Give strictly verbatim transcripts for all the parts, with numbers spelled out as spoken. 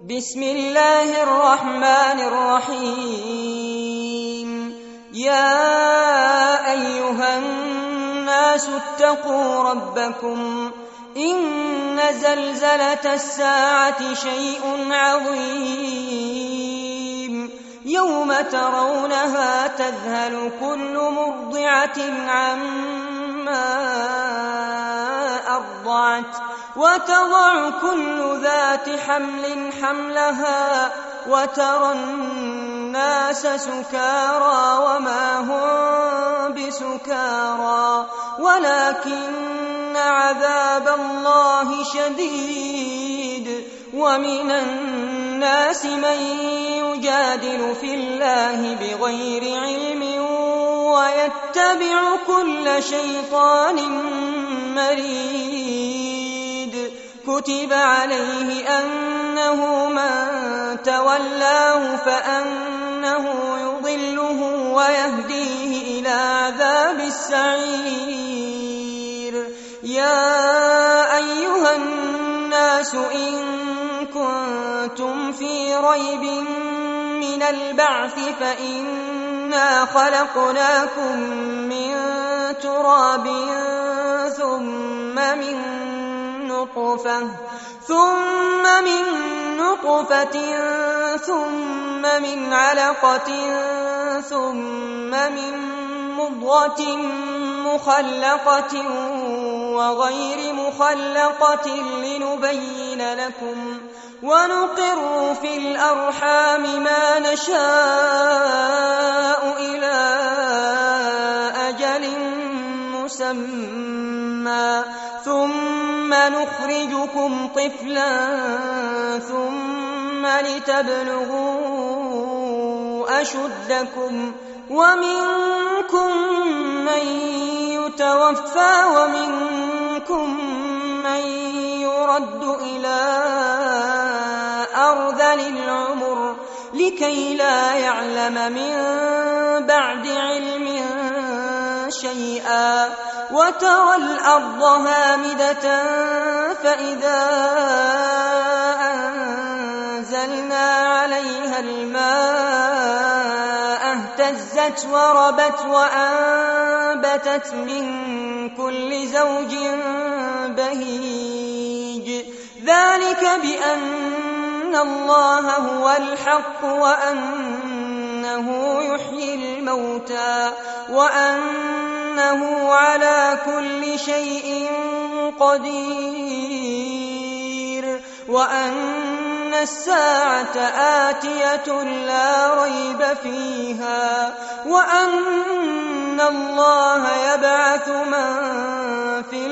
بسم الله الرحمن الرحيم. يا أيها الناس اتقوا ربكم إن زلزلة الساعة شيء عظيم يوم ترونها تذهل كل مرضعة عما أرضعت وتضع كل ذات حمل حملها وترى الناس سكارى وما هم بسكارى ولكن عذاب الله شديد. ومن الناس من يجادل في الله بغير علم ويتبع كل شيطان مريد. كتب عليه أنه من تولاه فأنه يضله ويهديه إلى عذاب السعير. يا أيها الناس إن كنتم في ريب من البعث فإنا خلقناكم من تراب ثم من نطفة ثم من نطفة ثم من علقة ثم من مضغة مخلقة وغير مخلقة لنبين لكم ونقر في الأرحام ما نشاء إلى أجل مسمى ثم نخرجكم طفلا ثم لتبلغوا أشدكم ومنكم من يتوفى ومنكم من يرد إلى أرذل العمر لكي لا يعلم من بعد علم شيئا. وترى الأرض هامدة فإذا أنزلنا عليها الماء اهتزت وربت وأنبتت من كل زوج بهيج. ذلك بأن الله هو الحق وأنه يحيي الموتى وأنه على كل شيء قدير وأن الساعة آتية لا ريب فيها وأن الله يبعث من في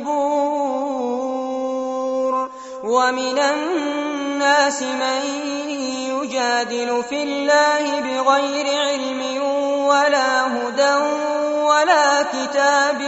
القبور. ومن الناس من يجادل في الله بغير علم ولا هدى ولا كتاب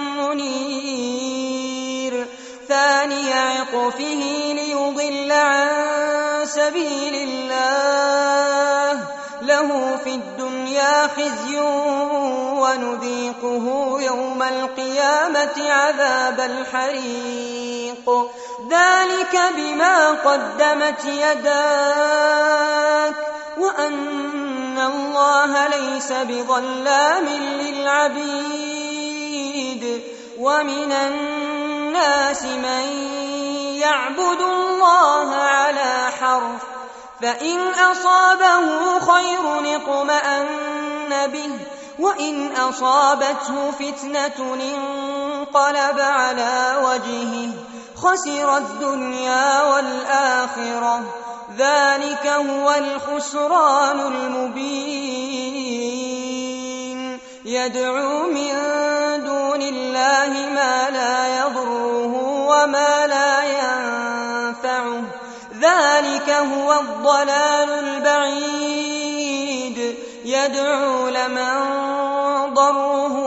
منير. ثاني عطفه ليضل عن سبيل الله له في الدنيا خزي ونذيقه يوم القيامة عذاب الحريق. ذلك بما قدمت يداك وأن الله ليس بظلام للعبيد. ومن الناس من يعبد الله على حرف فإن أصابه خير اطمأن به وإن أصابته فتنة انقلب على وجهه خسر الدنيا والآخرة. ذلك هو الخسران المبين. يدعو من دون الله ما لا يضره وما لا ينفعه. ذلك هو الضلال البعيد. يدعو لمن ضره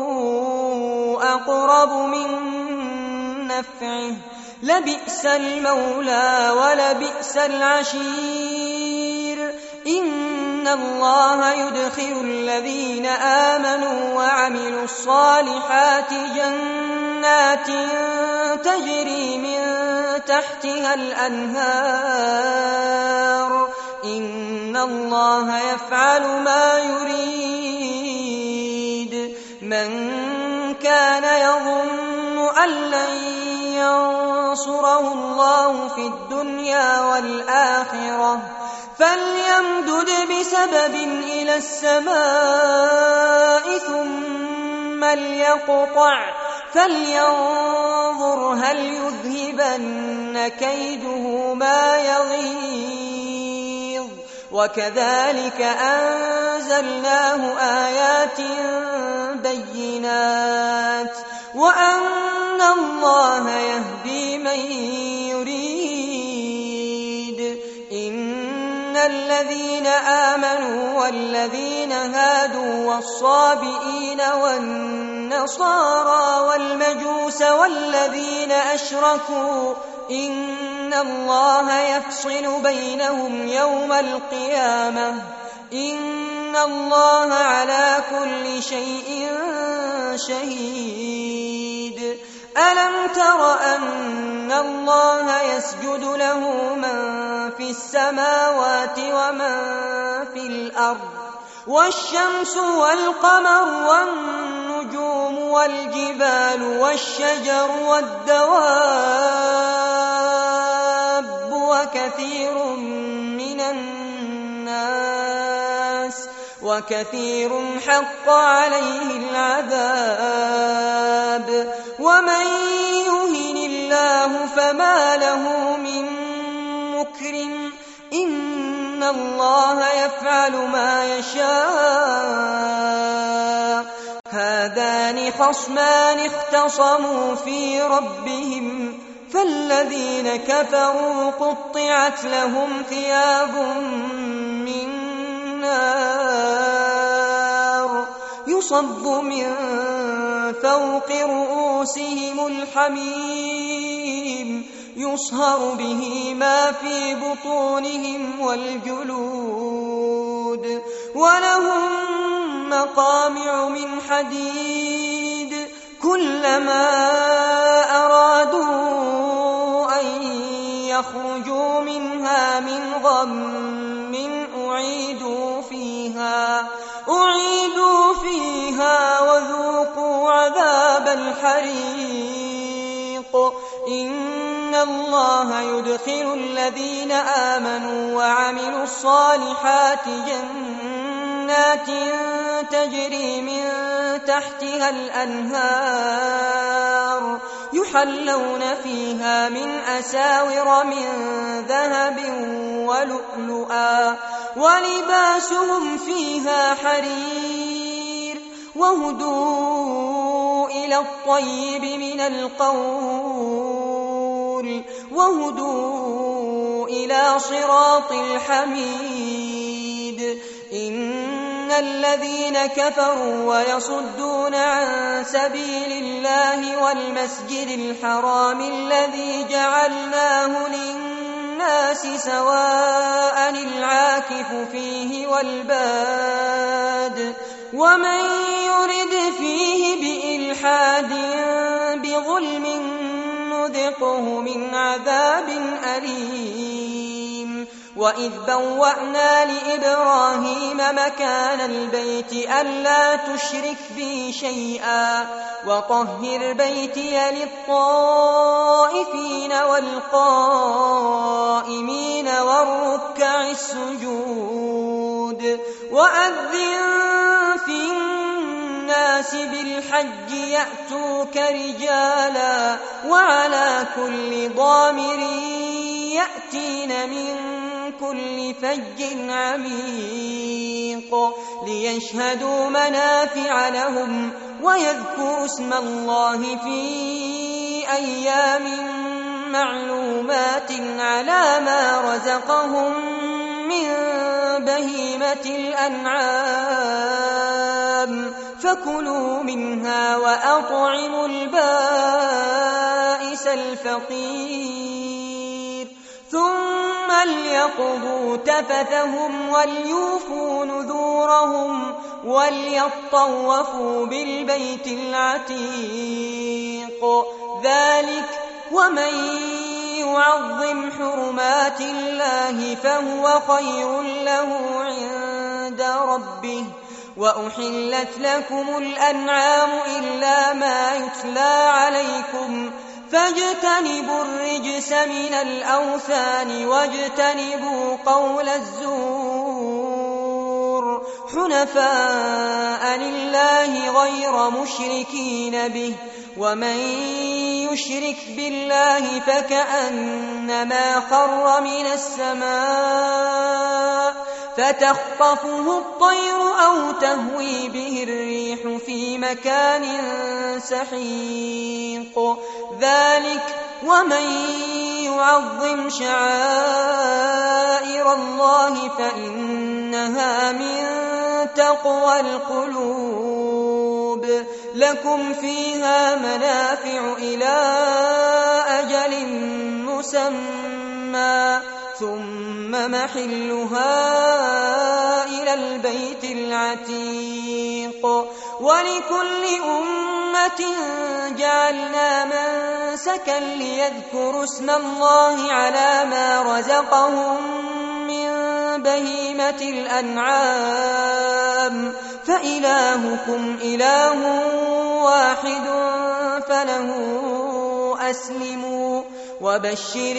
أقرب من نفعه لبئس المولى ولبئس العشير. إن الله يدخل الذين آمنوا وعملوا الصالحات جنات تجري من تحتها الأنهار الله يفعل ما يريد. من كان يظن أن لن ينصره الله في الدنيا والآخرة فليمدد بسبب إلى السماء ثم ليقطع فلينظر هل يذهبن كيده ما يغيظ. وكذلك أنزلناه آيات بينات وأن الله يهدي من يريد. إن الذين آمنوا والذين هادوا والصابئين والنصارى والمجوس والذين أشركوا إن الله يفصل بينهم يوم القيامة إن الله على كل شيء شهيد. ألم تر أن الله يسجد له من في السماوات ومن في الأرض والشمس والقمر والنجوم والجبال والشجر والدواب وكثير من الناس وكثير حق عليه العذاب. ومن يهن الله فما له من مكرم إن الله يفعل ما يشاء. هذان خصمان اختصموا في ربهم فالذين كفروا قطعت لهم ثياب من نار يصب من فوق رؤوسهم الحميم يصهر به ما في بطونهم والجلود ولهم مقامع من حديد كلما أرادوا أن يخرجوا منها من غم أعيدوا فيها أعيدوا فيها وذوقوا عذاب الحريق. إن الله يدخل الذين آمنوا وعملوا الصالحات جنات تجري من تحتها الأنهار يحلون فيها من أساور من ذهب ولؤلؤا ولباسهم فيها حرير وهدوا إلى الطيب من القول وهدوا إلى صراط الحميد. إن الذين كفروا ويصدون عن سبيل الله والمسجد الحرام الذي جعلناه للناس سواء العاكف فيه والباد ومن يرد فيه بإلحاد بظلم نذقه من عذاب أليم. وإذ بوأنا لإبراهيم مكان البيت ألا تشرك بي شيئا وطهر بيتي للطائفين والقائمين والركع السجود. وأذن في الناس بالحج يأتوك رجالا وعلى كل ضامر يأتين من كل فج عميق ليشهدوا منافع لهم ويذكروا اسم الله في أيام معلومات على ما رزقهم من بهيمة الأنعام فكلوا منها وأطعموا البائس الفقير ثم ليقضوا تفثهم وليوفوا نذورهم وليطوفوا بالبيت العتيق. ذلك ومن يعظم حرمات الله فهو خير له عند ربه. وأحلت لكم الأنعام إلا ما يتلى عليكم فاجتنبوا الرجس من الأوثان واجتنبوا قول الزور حنفاء لله غير مشركين به. ومن يشرك بالله فكأنما خر من السماء فتخطفه الطير أو تهوي به الريح في مكان سحيق. ذلك ومن يعظم شعائر الله فإنها من تقوى القلوب. لكم فيها منافع إلى أجل مسمى ثم محلها إلى البيت العتيق. ولكل أمة جعلنا منسكا ليذكروا اسم الله على ما رزقهم من بهيمة الأنعام فإلهكم إله واحد فله أسلموا. وبشر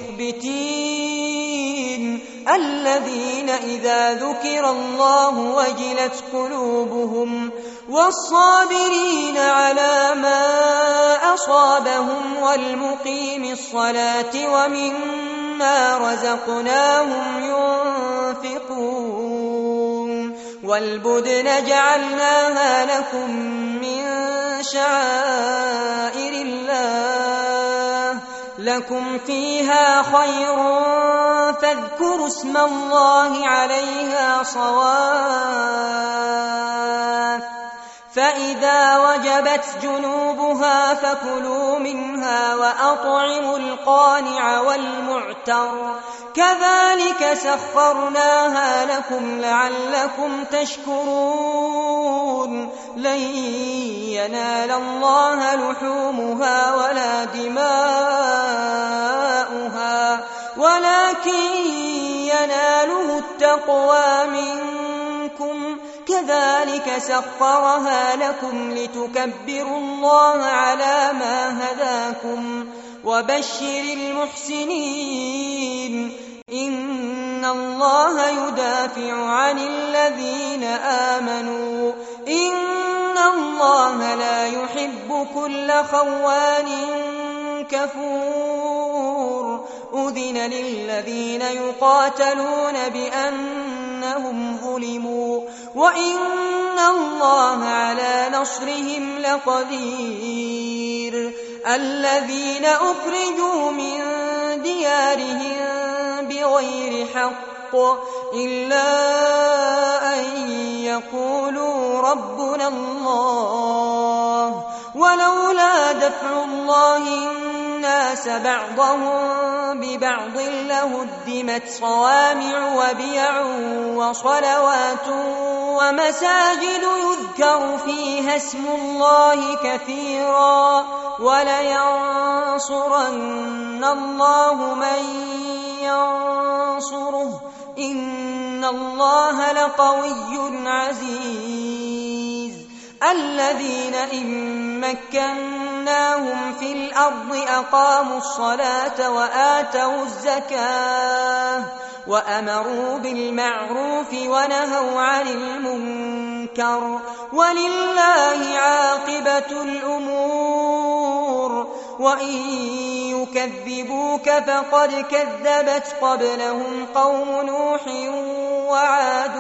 المخبتين الذين إذا ذكر الله وجلت قلوبهم والصابرين على ما أصابهم والمقيم الصلاة ومما رزقناهم ينفقون. والبدن جعلناها لكم من شعائر الله لكم فيها خير فاذكروا اسم الله عليها صواف. فإذا وجبت جنوبها فكلوا منها وأطعموا القانع والمعتر كذلك سخرناها لكم لعلكم تشكرون. لن ينال الله لحومها ولا دماؤها ولكن يناله التقوى منكم. كذلك سخرها لكم لتكبروا الله على ما هداكم. وبشر المحسنين إن الله يدافع عن الذين آمنوا إن الله لا يحب كل خوان كفور. أذن للذين يقاتلون بأنهم ظلموا وإن الله على نصرهم لقدير. الذين أخرجوا من ديارهم بغير حق إلا أن يقولوا ربنا الله ولولا دفع الله الناس بعضهم ببعض لهدمت صوامع وبيع وصلوات ومساجد يذكر فيها اسم الله كثيرا ولينصرن الله من ينصره إن الله لقوي عزيز. الذين إن مكناهم في الأرض أقاموا الصلاة وآتوا الزكاة وأمروا بالمعروف ونهوا عن المنكر ولله عاقبة الأمور. وإن يكذبوك فقد كذبت قبلهم قوم نوح وعاد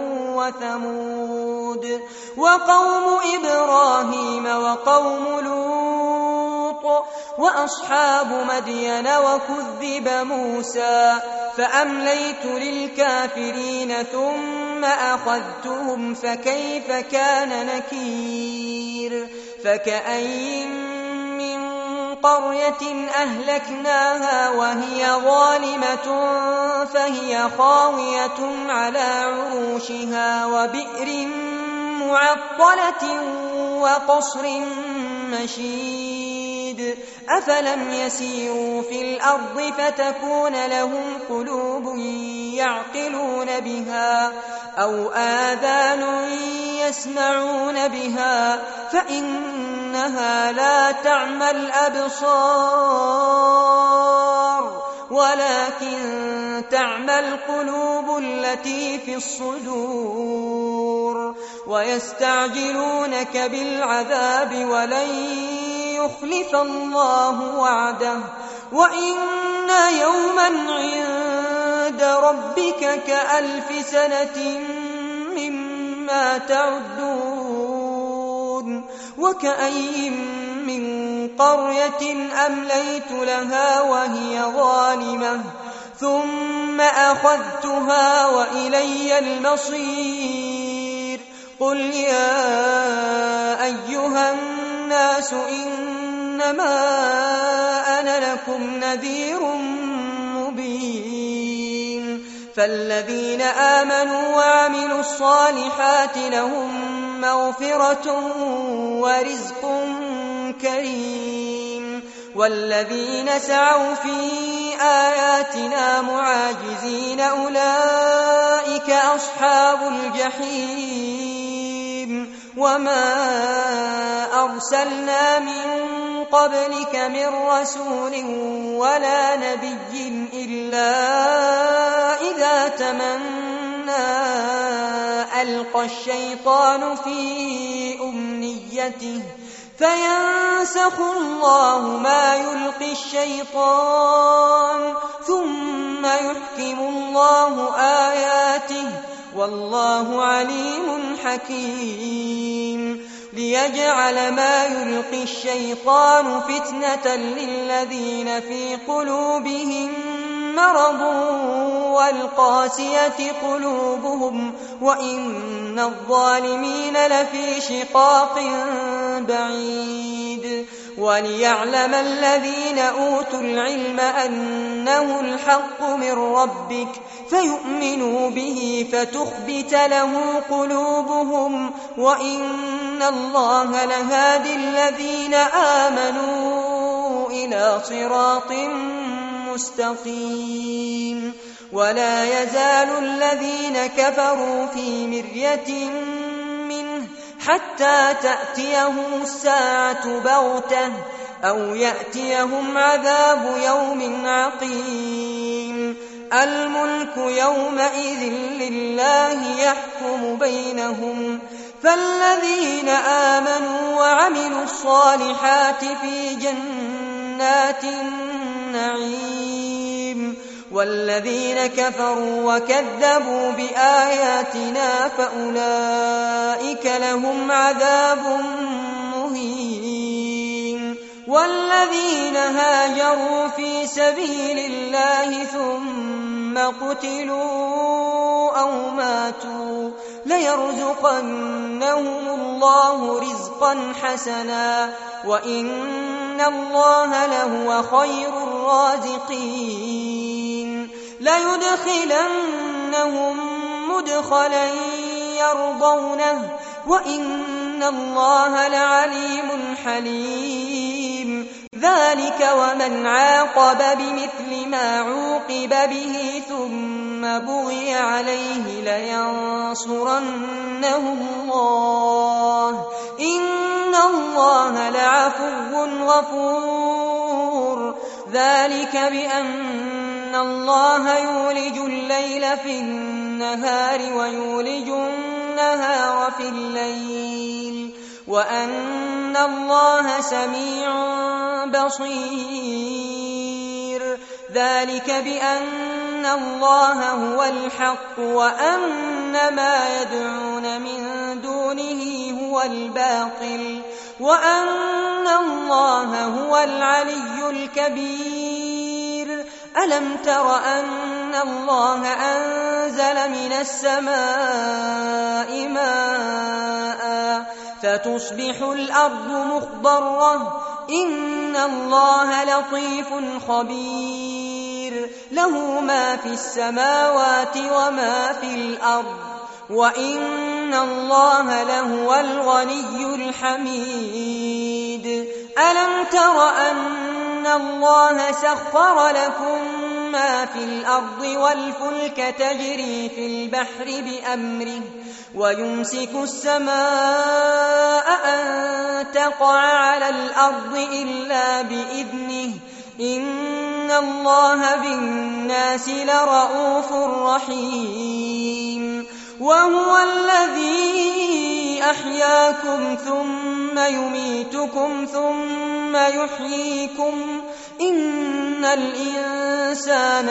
وثمود وقوم إبراهيم وقوم لوط وأصحاب مدين وكذب موسى فأمليت للكافرين ثم أخذتهم فكيف كان نكير. فكأين من قرية أهلكناها وهي ظالمة فهي خاوية على عروشها وبئر معطلة وقصر مشيد أفلم يسيروا في الأرض فتكون لهم قلوب يعقلون بها أو آذان يسمعون بها فإنها لا تعمى الأبصار ولكن تعمى القلوب التي في الصدور ويستعجلونك بالعذاب ولن يخلف الله وعده وإن يوما عند ربك كألف سنة مما تعدون وكأي من قرية أمليت لها وهي ظالمة ثم أخذتها وإلي المصير قل يا أيها الناس إنما أنا لكم نذير مبين فالذين آمنوا وعملوا الصالحات لهم مغفرة ورزق كريم والذين سعوا في آياتنا معاجزين أولئك أصحاب الجحيم وما أرسلنا من قبلك من رسول ولا نبي إلا إذا تمنى ألقى الشيطان في أمنيته فينسخ الله ما يلقي الشيطان ثم يحكم الله آياته والله عليم حكيم ليجعل ما يلقي الشيطان فتنة للذين في قلوبهم مرض والقاسية قلوبهم وإن الظالمين لفي شقاق بعيد وليعلم الذين أوتوا العلم أنه الحق من ربك فيؤمنوا به فتخبت له قلوبهم وإن الله لهادي الذين آمنوا إلى صراط مستقيم ولا يزال الذين كفروا في مرية منه حتى تأتيهم الساعة بغتة أو يأتيهم عذاب يوم عقيم الملك يومئذ لله يحكم بينهم فالذين آمنوا وعملوا الصالحات في جنات النعيم والذين كفروا وكذبوا بآياتنا فأولئك لهم عذاب مهين والذين هاجروا في سبيل الله ثم قتلوا أو ماتوا ليرزقنهم الله رزقا حسنا وإن الله لهو خير الرازقين ليدخلنهم مدخلا يرضونه وإن الله لعليم حليم ذلك ومن عاقب بمثل ما عوقب به ثم بغي عليه لينصرنه الله إن الله لعفو غفور ذلك بأن الله يولج الليل في النهار ويولج النهار في الليل وأن الله سميع بصير ذلك بأن الله هو الحق وأن ما يدعون من دونه هو الباطل وأن الله هو العلي الكبير ألم تر أن الله أنزل من السماء ماء فتصبح الأرض مخضرة إن الله لطيف خبير له ما في السماوات وما في الأرض وإن الله لهو الغني الحميد ألم تر أن الله سخر لكم ما في الأرض والفلك تجري في البحر بأمره ويمسك السماء أن تقع على الأرض إلا بإذنه إن الله بالناس لرءوف رحيم وهو الذي أحياكم ثم يميتكم ثم يحييكم إن الإنسان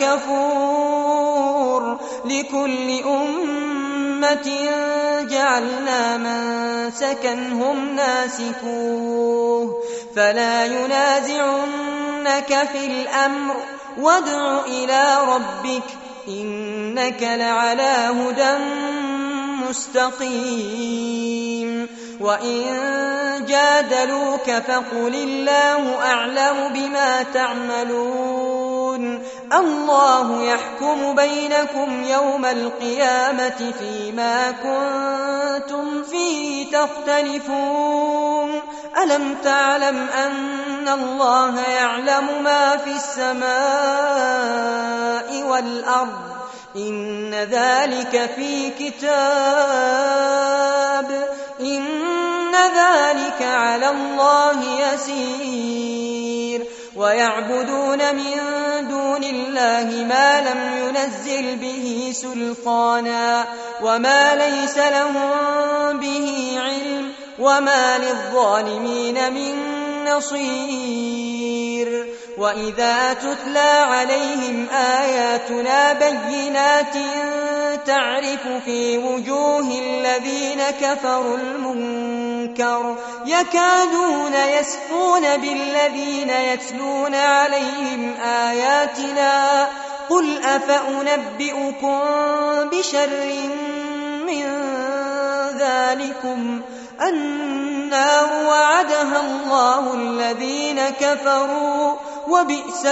لكفور لكل أمة جعلنا منسكا هم ناسكوه فلا ينازعنك في الأمر وادع إلى ربك إنك لعلى هدى مستقيم وإن جادلوك فقل الله أعلم بما تعملون الله يحكم بينكم يوم القيامة فيما كنتم فيه تختلفون ألم تعلم أن الله يعلم ما في السماء والأرض إن ذلك في كتاب إن ذلك على الله يسير ويعبدون من دون الله ما لم ينزل به سلطانا وما ليس لهم به علم وما للظالمين من نصير وإذا تتلى عليهم آياتنا بينات تعرف في وجوه الذين كفروا المنكر يكادون يسقون بالذين يتلون عليهم آياتنا قل أفأنبئكم بشر من ذلكم النار وعدها الله الذين كفروا وبئس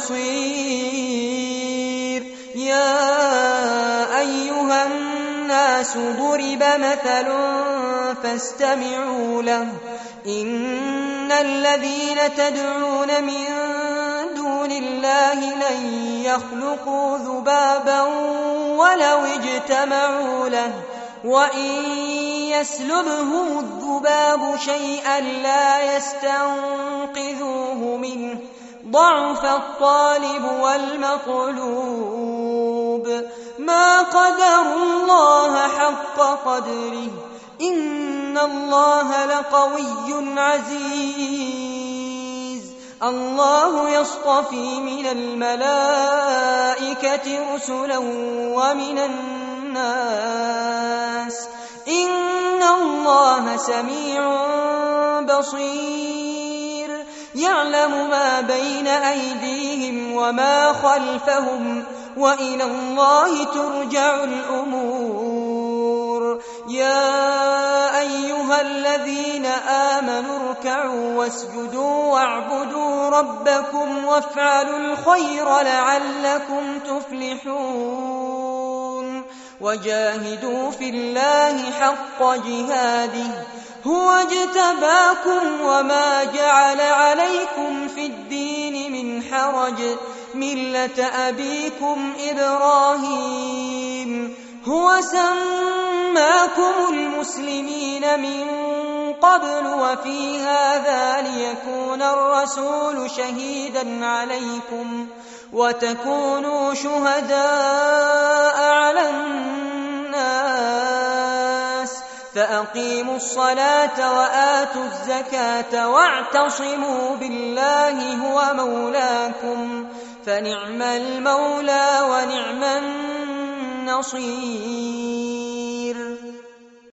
المصير يا أيها الناس ضرب مثل فاستمعوا له إن الذين تدعون من دون الله لن يخلقوا ذبابا ولو اجتمعوا له وإن يسلبهم الذباب شيئا لا يستنقذوه منه ضعف الطالب والمطلوب ما قدروا الله حق قدره إن الله لقوي عزيز الله يصطفي من الملائكة رسلا ومن الناس إن الله سميع بصير يعلم ما بين أيديهم وما خلفهم وإلى الله ترجع الأمور يا أيها الذين آمنوا اركعوا واسجدوا واعبدوا ربكم وافعلوا الخير لعلكم تفلحون وجاهدوا في الله حق جهاده هو اجتباكم وما جعل عليكم في الدين من حرج ملة أبيكم إبراهيم هو سماكم المسلمين من قبل وفي هذا ليكون الرسول شهيدا عليكم وتكونوا شهداء على الناس فأقيموا الصلاة وآتوا الزكاة واعتصموا بالله هو مولاكم فنعم المولى ونعم النصير